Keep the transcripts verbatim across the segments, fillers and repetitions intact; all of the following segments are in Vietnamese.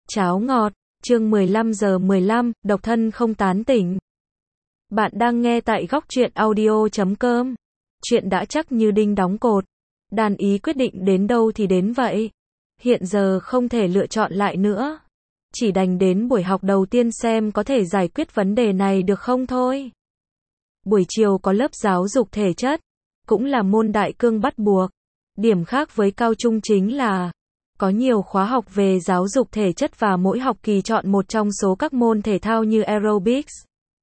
Cháo ngọt, chương mười lăm giờ mười lăm, độc thân không tán tỉnh. Bạn đang nghe tại góc truyện audio chấm com. Chuyện đã chắc như đinh đóng cột. Đàn ý quyết định đến đâu thì đến vậy. Hiện giờ không thể lựa chọn lại nữa. Chỉ đành đến buổi học đầu tiên xem có thể giải quyết vấn đề này được không thôi. Buổi chiều có lớp giáo dục thể chất, cũng là môn đại cương bắt buộc. Điểm khác với cao trung chính là có nhiều khóa học về giáo dục thể chất và mỗi học kỳ chọn một trong số các môn thể thao như aerobics,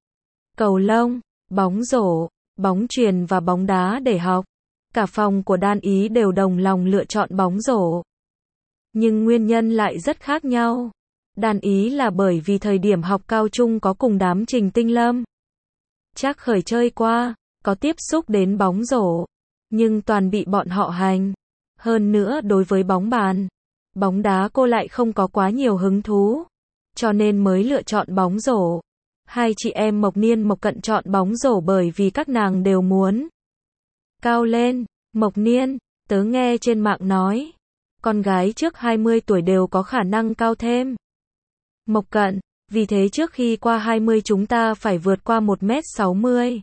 cầu lông, bóng rổ, bóng chuyền và bóng đá để học. Cả phòng của Đan Ý đều đồng lòng lựa chọn bóng rổ. Nhưng nguyên nhân lại rất khác nhau. Đan Ý là bởi vì thời điểm học cao trung có cùng đám Trình Tinh Lâm. Trác Khởi chơi qua, có tiếp xúc đến bóng rổ, nhưng toàn bị bọn họ hành. Hơn nữa đối với bóng bàn, bóng đá cô lại không có quá nhiều hứng thú, cho nên mới lựa chọn bóng rổ. Hai chị em Mộc Niên Mộc Cận chọn bóng rổ bởi vì các nàng đều muốn cao lên. Mộc Niên, tớ nghe trên mạng nói, con gái trước hai mươi tuổi đều có khả năng cao thêm. Mộc Cận, vì thế trước khi qua hai mươi chúng ta phải vượt qua một mét sáu mươi.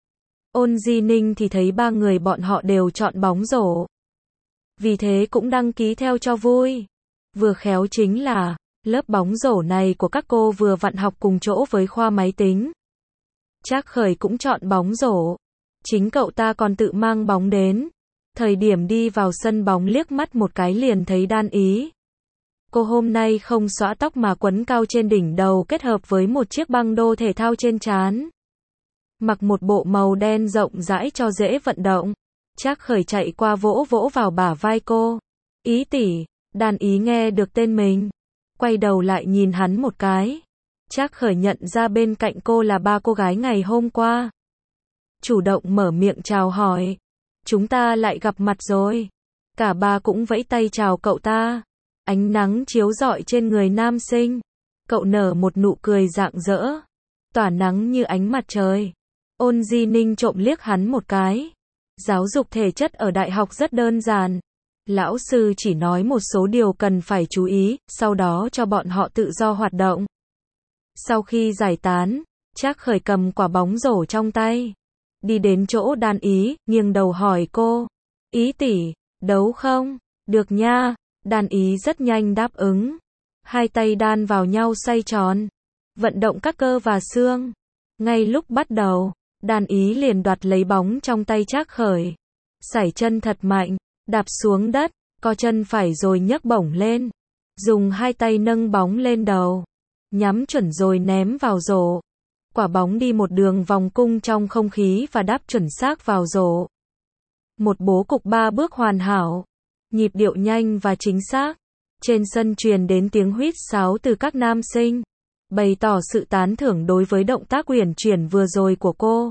Ôn Di Ninh thì thấy ba người bọn họ đều chọn bóng rổ, vì thế cũng đăng ký theo cho vui. Vừa khéo chính là lớp bóng rổ này của các cô vừa vặn học cùng chỗ với khoa máy tính. Trác Khởi cũng chọn bóng rổ, chính cậu ta còn tự mang bóng đến. Thời điểm đi vào sân bóng liếc mắt một cái liền thấy Đan Ý. Cô hôm nay không xõa tóc mà quấn cao trên đỉnh đầu kết hợp với một chiếc băng đô thể thao trên trán. Mặc một bộ màu đen rộng rãi cho dễ vận động. Trác Khởi chạy qua vỗ vỗ vào bả vai cô. Ý tỷ. Đan Ý nghe được tên mình, quay đầu lại nhìn hắn một cái. Trác Khởi nhận ra bên cạnh cô là ba cô gái ngày hôm qua. Chủ động mở miệng chào hỏi. Chúng ta lại gặp mặt rồi. Cả ba cũng vẫy tay chào cậu ta. Ánh nắng chiếu rọi trên người nam sinh. Cậu nở một nụ cười rạng rỡ, tỏa nắng như ánh mặt trời. Ôn Di Ninh trộm liếc hắn một cái. Giáo dục thể chất ở đại học rất đơn giản. Lão sư chỉ nói một số điều cần phải chú ý, sau đó cho bọn họ tự do hoạt động. Sau khi giải tán, Trác Khởi cầm quả bóng rổ trong tay, đi đến chỗ Đan Ý, nghiêng đầu hỏi cô. Ý tỷ, đấu không? Được nha. Đan Ý rất nhanh đáp ứng. Hai tay đan vào nhau xoay tròn, vận động các cơ và xương. Ngay lúc bắt đầu, Đan Ý liền đoạt lấy bóng trong tay Trác Khởi, sải chân thật mạnh, đạp xuống đất, co chân phải rồi nhấc bổng lên, dùng hai tay nâng bóng lên đầu, nhắm chuẩn rồi ném vào rổ. Quả bóng đi một đường vòng cung trong không khí và đáp chuẩn xác vào rổ. Một bố cục ba bước hoàn hảo, nhịp điệu nhanh và chính xác. Trên sân truyền đến tiếng huýt sáo từ các nam sinh, bày tỏ sự tán thưởng đối với động tác uyển chuyển vừa rồi của cô.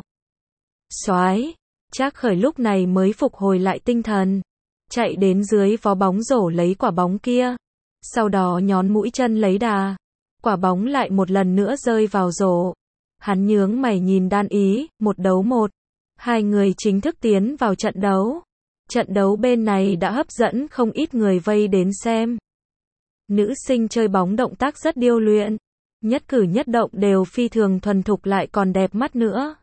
Soái, Trác Khởi lúc này mới phục hồi lại tinh thần, chạy đến dưới vó bóng rổ lấy quả bóng kia, sau đó nhón mũi chân lấy đà. Quả bóng lại một lần nữa rơi vào rổ. Hắn nhướng mày nhìn Đan Ý, một đấu một. Hai người chính thức tiến vào trận đấu. Trận đấu bên này đã hấp dẫn không ít người vây đến xem. Nữ sinh chơi bóng động tác rất điêu luyện, nhất cử nhất động đều phi thường thuần thục lại còn đẹp mắt nữa.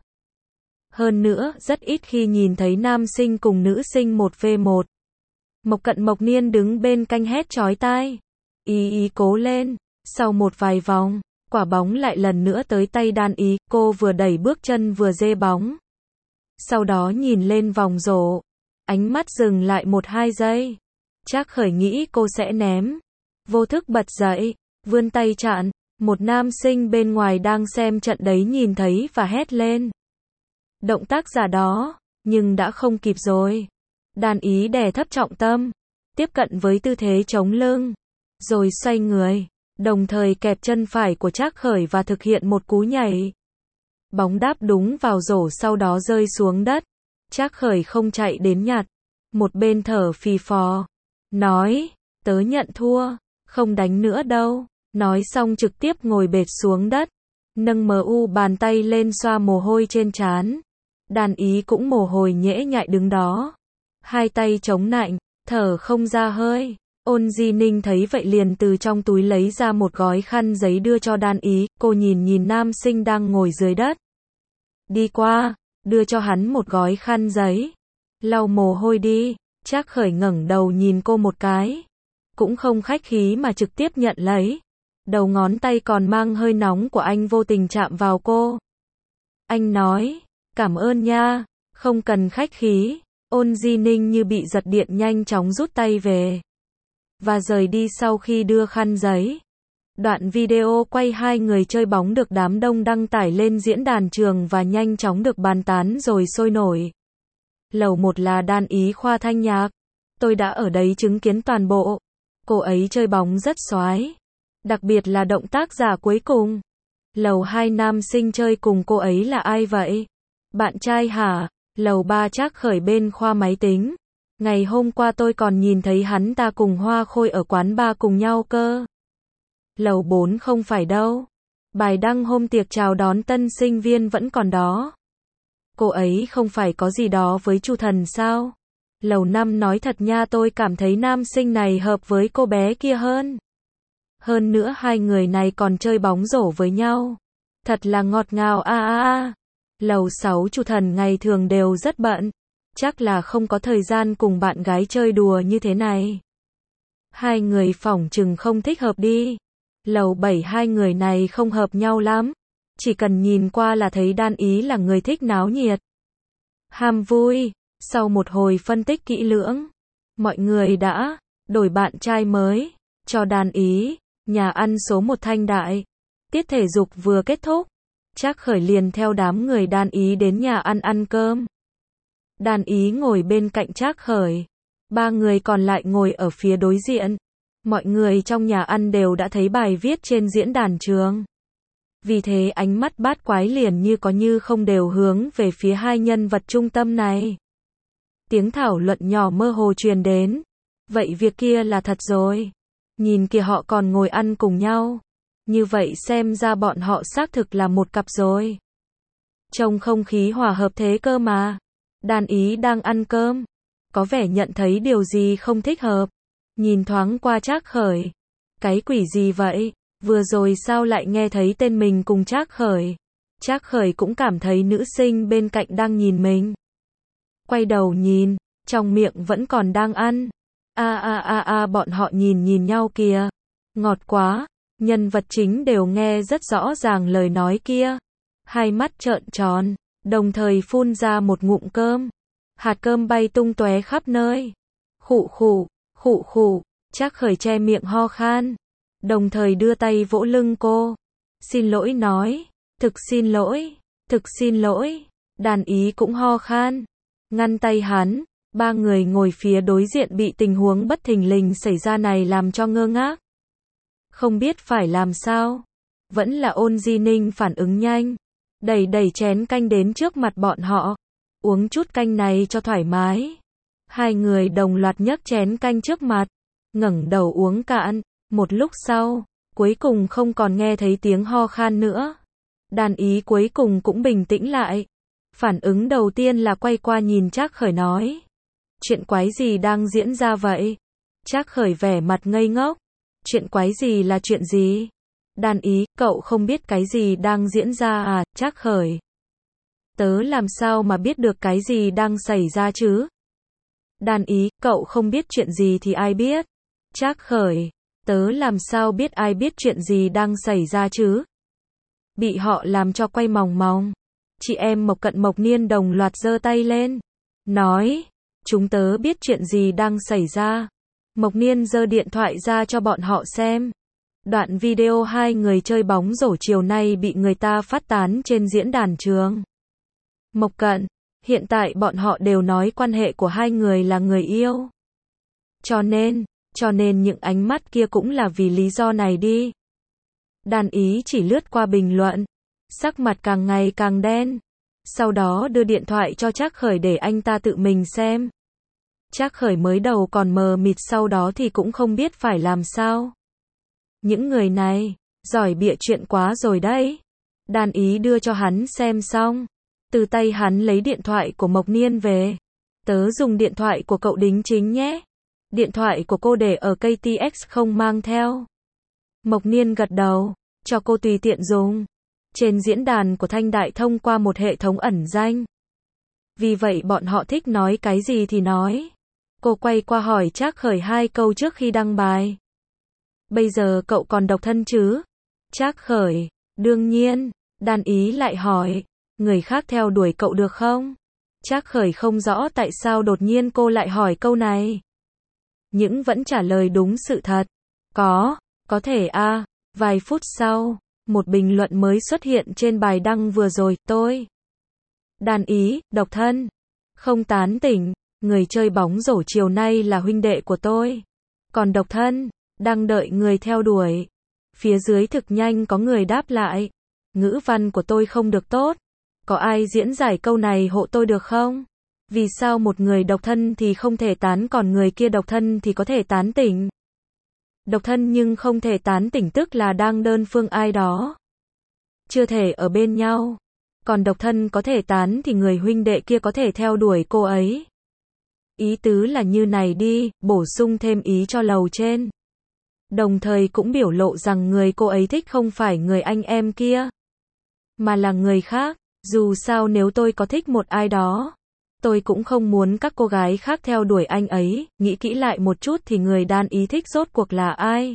Hơn nữa, rất ít khi nhìn thấy nam sinh cùng nữ sinh một vs một. Mộc Cận Mộc Niên đứng bên canh hét chói tai. Ý ý cố lên. Sau một vài vòng, quả bóng lại lần nữa tới tay Đan Ý, cô vừa đẩy bước chân vừa dê bóng. Sau đó nhìn lên vòng rổ, ánh mắt dừng lại một hai giây. Trác Khởi nghĩ cô sẽ ném, vô thức bật dậy, vươn tay chặn. Một nam sinh bên ngoài đang xem trận đấy nhìn thấy và hét lên. Động tác giả đó, nhưng đã không kịp rồi. Đan Ý đè thấp trọng tâm, tiếp cận với tư thế chống lưng, rồi xoay người, đồng thời kẹp chân phải của Trác Khởi và thực hiện một cú nhảy. Bóng đáp đúng vào rổ sau đó rơi xuống đất. Trác Khởi không chạy đến nhặt, một bên thở phì phò, nói, tớ nhận thua, không đánh nữa đâu. Nói xong trực tiếp ngồi bệt xuống đất, nâng mờ u bàn tay lên xoa mồ hôi trên trán. Đan Ý cũng mồ hôi nhễ nhại đứng đó, hai tay chống nạnh, thở không ra hơi. Ôn Di Ninh thấy vậy liền từ trong túi lấy ra một gói khăn giấy đưa cho Đan Ý, cô nhìn nhìn nam sinh đang ngồi dưới đất. Đi qua, đưa cho hắn một gói khăn giấy. Lau mồ hôi đi, Trác Khởi ngẩng đầu nhìn cô một cái. Cũng không khách khí mà trực tiếp nhận lấy. Đầu ngón tay còn mang hơi nóng của anh vô tình chạm vào cô. Anh nói, cảm ơn nha, không cần khách khí. Ôn Di Ninh như bị giật điện nhanh chóng rút tay về. Và rời đi sau khi đưa khăn giấy. Đoạn video quay hai người chơi bóng được đám đông đăng tải lên diễn đàn trường và nhanh chóng được bàn tán rồi sôi nổi. Lầu một là Đan Ý khoa thanh nhạc. Tôi đã ở đấy chứng kiến toàn bộ. Cô ấy chơi bóng rất xoái. Đặc biệt là động tác giả cuối cùng. Lầu hai nam sinh chơi cùng cô ấy là ai vậy? Bạn trai hả? Lầu ba Trác Khởi bên khoa máy tính. Ngày hôm qua tôi còn nhìn thấy hắn ta cùng Hoa Khôi ở quán bar cùng nhau cơ. Lầu bốn không phải đâu. Bài đăng hôm tiệc chào đón tân sinh viên vẫn còn đó. Cô ấy không phải có gì đó với Chu Thần sao? Lầu năm nói thật nha, tôi cảm thấy nam sinh này hợp với cô bé kia hơn. Hơn nữa hai người này còn chơi bóng rổ với nhau. Thật là ngọt ngào a a a. Lầu sáu Chu Thần ngày thường đều rất bận. Chắc là không có thời gian cùng bạn gái chơi đùa như thế này. Hai người phỏng chừng không thích hợp đi. Lầu bảy hai người này không hợp nhau lắm. Chỉ cần nhìn qua là thấy Đan Ý là người thích náo nhiệt. Ham vui. Sau một hồi phân tích kỹ lưỡng, mọi người đã đổi bạn trai mới cho Đan Ý. Nhà ăn số một Thanh Đại. Tiết thể dục vừa kết thúc. Trác Khởi liền theo đám người Đan Ý đến nhà ăn ăn cơm. Đan Ý ngồi bên cạnh Trác Khởi. Ba người còn lại ngồi ở phía đối diện. Mọi người trong nhà ăn đều đã thấy bài viết trên diễn đàn trường. Vì thế ánh mắt bát quái liền như có như không đều hướng về phía hai nhân vật trung tâm này. Tiếng thảo luận nhỏ mơ hồ truyền đến. Vậy việc kia là thật rồi. Nhìn kìa họ còn ngồi ăn cùng nhau. Như vậy xem ra bọn họ xác thực là một cặp rồi. Trong không khí hòa hợp thế cơ mà. Đan Ý đang ăn cơm. Có vẻ nhận thấy điều gì không thích hợp. Nhìn thoáng qua Trác Khởi. Cái quỷ gì vậy? Vừa rồi sao lại nghe thấy tên mình cùng Trác Khởi? Trác Khởi cũng cảm thấy nữ sinh bên cạnh đang nhìn mình. Quay đầu nhìn, trong miệng vẫn còn đang ăn. A a a a bọn họ nhìn nhìn nhau kìa. Ngọt quá, nhân vật chính đều nghe rất rõ ràng lời nói kia. Hai mắt trợn tròn, đồng thời phun ra một ngụm cơm. Hạt cơm bay tung tóe khắp nơi. Khụ khụ, khụ khụ, Trác Khởi che miệng ho khan. Đồng thời đưa tay vỗ lưng cô. Xin lỗi nói, thực xin lỗi, thực xin lỗi. Đan Ý cũng ho khan. Ngăn tay hắn, ba người ngồi phía đối diện bị tình huống bất thình lình xảy ra này làm cho ngơ ngác. Không biết phải làm sao. Vẫn là Ôn Di Ninh phản ứng nhanh. Đẩy đẩy chén canh đến trước mặt bọn họ. Uống chút canh này cho thoải mái. Hai người đồng loạt nhấc chén canh trước mặt. Ngẩng đầu uống cạn. Một lúc sau, cuối cùng không còn nghe thấy tiếng ho khan nữa. Đan Ý cuối cùng cũng bình tĩnh lại. Phản ứng đầu tiên là quay qua nhìn Trác Khởi nói. Chuyện quái gì đang diễn ra vậy? Trác Khởi vẻ mặt ngây ngốc. Chuyện quái gì là chuyện gì? Đan Ý, cậu không biết cái gì đang diễn ra à? Trác Khởi. Tớ làm sao mà biết được cái gì đang xảy ra chứ? Đan Ý, cậu không biết chuyện gì thì ai biết? Trác Khởi. Tớ làm sao biết ai biết chuyện gì đang xảy ra chứ? Bị họ làm cho quay mòng mòng. Chị em Mộc Cận Mộc Niên đồng loạt giơ tay lên. Nói, chúng tớ biết chuyện gì đang xảy ra. Mộc Niên giơ điện thoại ra cho bọn họ xem. Đoạn video hai người chơi bóng rổ chiều nay bị người ta phát tán trên diễn đàn trường. Mộc Cận, hiện tại bọn họ đều nói quan hệ của hai người là người yêu. Cho nên, cho nên những ánh mắt kia cũng là vì lý do này đi. Đan Ý chỉ lướt qua bình luận. Sắc mặt càng ngày càng đen. Sau đó đưa điện thoại cho Trác Khởi để anh ta tự mình xem. Trác Khởi mới đầu còn mờ mịt, sau đó thì cũng không biết phải làm sao. Những người này, giỏi bịa chuyện quá rồi đấy. Đan Ý đưa cho hắn xem xong. Từ tay hắn lấy điện thoại của Mộc Niên về. Tớ dùng điện thoại của cậu đính chính nhé. Điện thoại của cô để ở ca tê ích không mang theo. Mộc Niên gật đầu, cho cô tùy tiện dùng. Trên diễn đàn của Thanh Đại thông qua một hệ thống ẩn danh. Vì vậy bọn họ thích nói cái gì thì nói. Cô quay qua hỏi Trác Khởi hai câu trước khi đăng bài. Bây giờ cậu còn độc thân chứ? Trác Khởi, đương nhiên. Đan Ý lại hỏi, người khác theo đuổi cậu được không? Trác Khởi không rõ tại sao đột nhiên cô lại hỏi câu này. Nhưng vẫn trả lời đúng sự thật. Có, có thể a. Vài phút sau, một bình luận mới xuất hiện trên bài đăng vừa rồi, tôi. Đan Ý, độc thân. Không tán tỉnh, người chơi bóng rổ chiều nay là huynh đệ của tôi. Còn độc thân, đang đợi người theo đuổi. Phía dưới thực nhanh có người đáp lại. Ngữ văn của tôi không được tốt. Có ai diễn giải câu này hộ tôi được không? Vì sao một người độc thân thì không thể tán còn người kia độc thân thì có thể tán tỉnh? Độc thân nhưng không thể tán tỉnh tức là đang đơn phương ai đó. Chưa thể ở bên nhau. Còn độc thân có thể tán thì người huynh đệ kia có thể theo đuổi cô ấy. Ý tứ là như này đi, bổ sung thêm ý cho lầu trên. Đồng thời cũng biểu lộ rằng người cô ấy thích không phải người anh em kia, mà là người khác. Dù sao nếu tôi có thích một ai đó, tôi cũng không muốn các cô gái khác theo đuổi anh ấy. Nghĩ kỹ lại một chút thì người Đan Ý thích rốt cuộc là ai?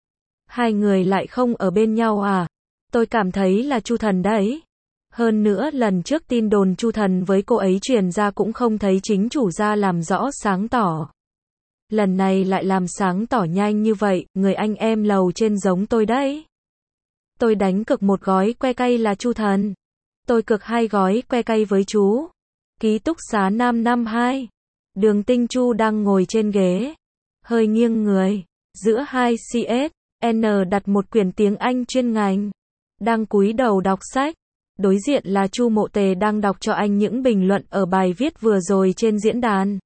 Hai người lại không ở bên nhau à? Tôi cảm thấy là Chu Thần đấy. Hơn nữa lần trước tin đồn Chu Thần với cô ấy truyền ra cũng không thấy chính chủ ra làm rõ sáng tỏ. Lần này lại làm sáng tỏ nhanh như vậy, người anh em lầu trên giống tôi đấy. Tôi đánh cược một gói que cay là Chu Thần. Tôi cược hai gói que cay với chú. Ký túc xá Nam năm hai. Đường Tinh Chu đang ngồi trên ghế, hơi nghiêng người. Giữa hai xê ét, N đặt một quyển tiếng Anh chuyên ngành. Đang cúi đầu đọc sách. Đối diện là Chu Mộ Tề đang đọc cho anh những bình luận ở bài viết vừa rồi trên diễn đàn.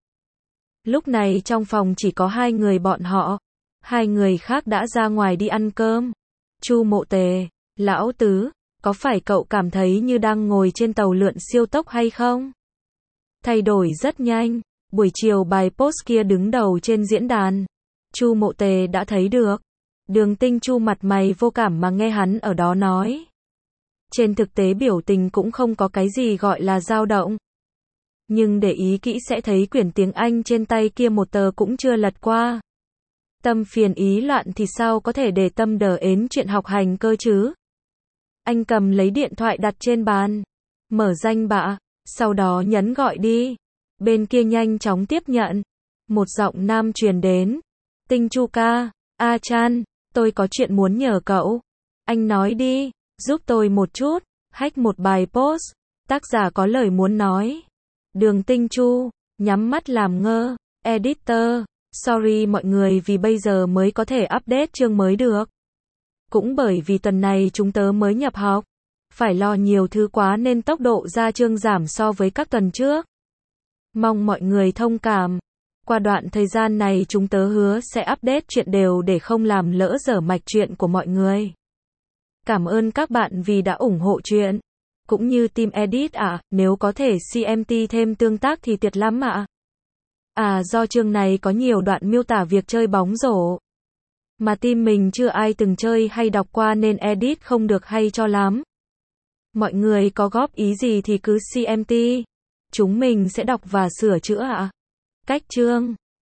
Lúc này trong phòng chỉ có hai người bọn họ. Hai người khác đã ra ngoài đi ăn cơm. Chu Mộ Tề, lão tứ, có phải cậu cảm thấy như đang ngồi trên tàu lượn siêu tốc hay không? Thay đổi rất nhanh. Buổi chiều bài post kia đứng đầu trên diễn đàn. Chu Mộ Tề đã thấy được. Đường Tinh Chu mặt mày vô cảm mà nghe hắn ở đó nói. Trên thực tế biểu tình cũng không có cái gì gọi là dao động. Nhưng để ý kỹ sẽ thấy quyển tiếng Anh trên tay kia một tờ cũng chưa lật qua. Tâm phiền ý loạn thì sao có thể để tâm đờ ến chuyện học hành cơ chứ? Anh cầm lấy điện thoại đặt trên bàn. Mở danh bạ. Sau đó nhấn gọi đi. Bên kia nhanh chóng tiếp nhận. Một giọng nam truyền đến. Tinh Chu ca. A Chan. Tôi có chuyện muốn nhờ cậu. Anh nói đi. Giúp tôi một chút. Hack một bài post. Tác giả có lời muốn nói. Đường Tinh Chu. Nhắm mắt làm ngơ. Editor. Sorry mọi người vì bây giờ mới có thể update chương mới được. Cũng bởi vì tuần này chúng tớ mới nhập học. Phải lo nhiều thứ quá nên tốc độ ra chương giảm so với các tuần trước. Mong mọi người thông cảm. Qua đoạn thời gian này chúng tớ hứa sẽ update chuyện đều để không làm lỡ dở mạch chuyện của mọi người. Cảm ơn các bạn vì đã ủng hộ chuyện. Cũng như team edit ạ, à, nếu có thể xê em tê thêm tương tác thì tuyệt lắm ạ. À. à do chương này có nhiều đoạn miêu tả việc chơi bóng rổ. Mà team mình chưa ai từng chơi hay đọc qua nên edit không được hay cho lắm. Mọi người có góp ý gì thì cứ xê em tê. Chúng mình sẽ đọc và sửa chữa ạ. À. Cách chương